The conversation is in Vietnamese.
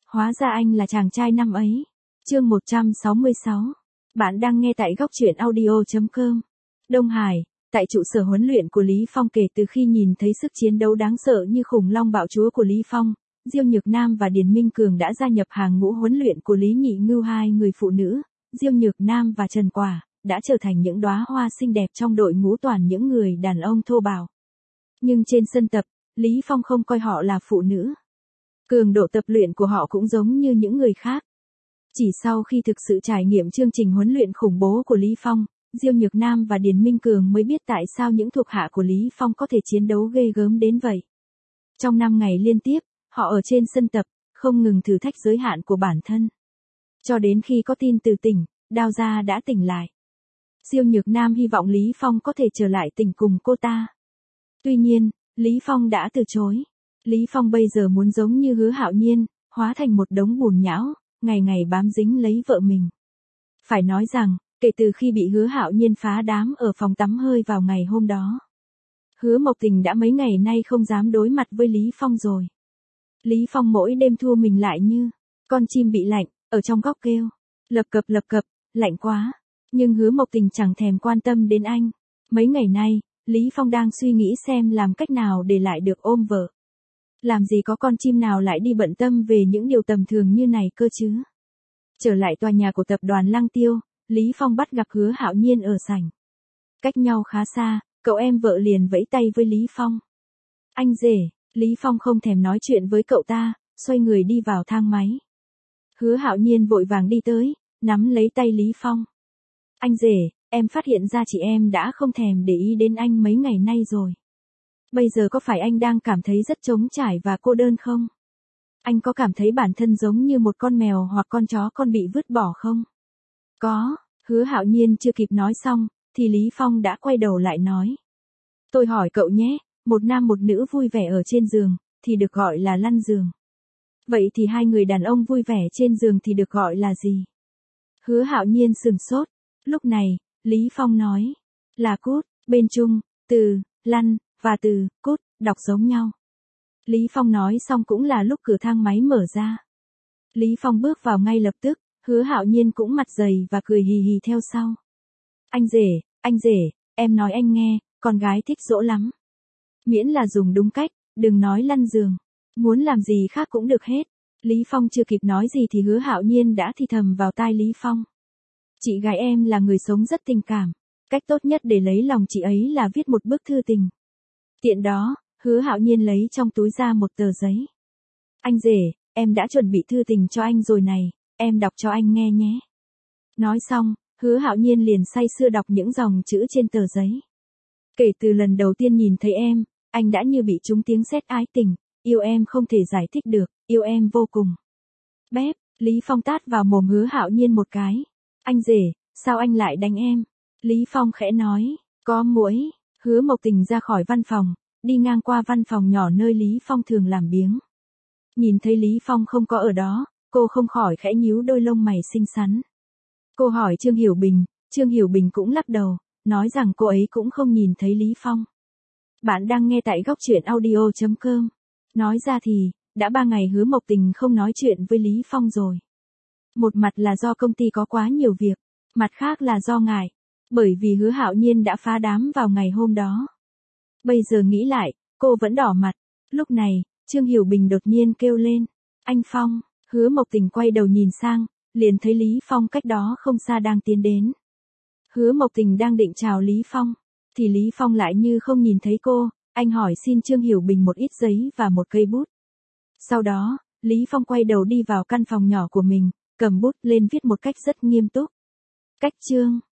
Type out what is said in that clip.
Hóa ra anh là chàng trai năm ấy. Chương 166. Bạn đang nghe tại góc truyện audio.com. Đông Hải, tại trụ sở huấn luyện của Lý Phong, kể từ khi nhìn thấy sức chiến đấu đáng sợ như khủng long bạo chúa của Lý Phong, Diêu Nhược Nam và Điền Minh Cường đã gia nhập hàng ngũ huấn luyện của Lý Nhị Ngưu. Hai người phụ nữ, Diêu Nhược Nam và Trần Quả, đã trở thành những đóa hoa xinh đẹp trong đội ngũ toàn những người đàn ông thô bạo. Nhưng trên sân tập, Lý Phong không coi họ là phụ nữ. Cường độ tập luyện của họ cũng giống như những người khác. Chỉ sau khi thực sự trải nghiệm chương trình huấn luyện khủng bố của Lý Phong, Diêu Nhược Nam và Điền Minh Cường mới biết tại sao những thuộc hạ của Lý Phong có thể chiến đấu ghê gớm đến vậy. Trong 5 ngày liên tiếp, họ ở trên sân tập, không ngừng thử thách giới hạn của bản thân. Cho đến khi có tin từ tỉnh, Đao Gia đã tỉnh lại. Diêu Nhược Nam hy vọng Lý Phong có thể trở lại tỉnh cùng cô ta. Tuy nhiên, Lý Phong đã từ chối. Lý Phong bây giờ muốn giống như Hứa Hạo Nhiên, hóa thành một đống bùn nhão, ngày ngày bám dính lấy vợ mình. Phải nói rằng, kể từ khi bị Hứa Hạo Nhiên phá đám ở phòng tắm hơi vào ngày hôm đó, Hứa Mộc Tình đã mấy ngày nay không dám đối mặt với Lý Phong rồi. Lý Phong mỗi đêm thua mình lại như con chim bị lạnh, ở trong góc kêu, lập cập, lạnh quá. Nhưng Hứa Mộc Tình chẳng thèm quan tâm đến anh. Mấy ngày nay, Lý Phong đang suy nghĩ xem làm cách nào để lại được ôm vợ. Làm gì có con chim nào lại đi bận tâm về những điều tầm thường như này cơ chứ. Trở lại tòa nhà của tập đoàn Lăng Tiêu, Lý Phong bắt gặp Hứa Hạo Nhiên ở sảnh. Cách nhau khá xa, cậu em vợ liền vẫy tay với Lý Phong. Anh rể. Lý Phong không thèm nói chuyện với cậu ta, xoay người đi vào thang máy. Hứa Hạo Nhiên vội vàng đi tới, nắm lấy tay Lý Phong. Anh rể, em phát hiện ra chị em đã không thèm để ý đến anh mấy ngày nay rồi. Bây giờ có phải anh đang cảm thấy rất trống trải và cô đơn không? Anh có cảm thấy bản thân giống như một con mèo hoặc con chó con bị vứt bỏ không? Có. Hứa Hạo Nhiên chưa kịp nói xong, thì Lý Phong đã quay đầu lại nói. Tôi hỏi cậu nhé, một nam một nữ vui vẻ ở trên giường, thì được gọi là lăn giường. Vậy thì hai người đàn ông vui vẻ trên giường thì được gọi là gì? Hứa Hạo Nhiên sửng sốt. Lúc này, Lý Phong nói, là cút. Bên Trung, từ lăn và từ cút đọc giống nhau. Lý Phong nói xong cũng là lúc cửa thang máy mở ra. Lý Phong bước vào ngay lập tức, Hứa Hạo Nhiên cũng mặt dày và cười hì hì theo sau. Anh rể, em nói anh nghe, con gái thích dỗ lắm. Miễn là dùng đúng cách, đừng nói lăn giường. Muốn làm gì khác cũng được hết. Lý Phong chưa kịp nói gì thì Hứa Hạo Nhiên đã thì thầm vào tai Lý Phong. Chị gái em là người sống rất tình cảm. Cách tốt nhất để lấy lòng chị ấy là viết một bức thư tình. Tiện đó, Hứa Hạo Nhiên lấy trong túi ra một tờ giấy. Anh rể, em đã chuẩn bị thư tình cho anh rồi này, em đọc cho anh nghe nhé. Nói xong, Hứa Hạo Nhiên liền say sưa đọc những dòng chữ trên tờ giấy. Kể từ lần đầu tiên nhìn thấy em, anh đã như bị trúng tiếng sét ái tình, yêu em không thể giải thích được, yêu em vô cùng. Bép, Lý Phong tát vào mồm Hứa Hạo Nhiên một cái. Anh rể, sao anh lại đánh em? Lý Phong khẽ nói, có muỗi. Hứa Mộc Tình ra khỏi văn phòng, đi ngang qua văn phòng nhỏ nơi Lý Phong thường làm biếng. Nhìn thấy Lý Phong không có ở đó, cô không khỏi khẽ nhíu đôi lông mày xinh xắn. Cô hỏi Trương Hiểu Bình, Trương Hiểu Bình cũng lắc đầu, nói rằng cô ấy cũng không nhìn thấy Lý Phong. Bạn đang nghe tại góc truyện audio.com. Nói ra thì, đã 3 ngày Hứa Mộc Tình không nói chuyện với Lý Phong rồi. Một mặt là do công ty có quá nhiều việc, mặt khác là do ngại, bởi vì Hứa Hạo Nhiên đã phá đám vào ngày hôm đó. Bây giờ nghĩ lại, cô vẫn đỏ mặt. Lúc này, Trương Hiểu Bình đột nhiên kêu lên. Anh Phong. Hứa Mộc Tình quay đầu nhìn sang, liền thấy Lý Phong cách đó không xa đang tiến đến. Hứa Mộc Tình đang định chào Lý Phong, thì Lý Phong lại như không nhìn thấy cô. Anh hỏi xin Trương Hiểu Bình một ít giấy và một cây bút. Sau đó, Lý Phong quay đầu đi vào căn phòng nhỏ của mình, cầm bút lên viết một cách rất nghiêm túc. Cách chương.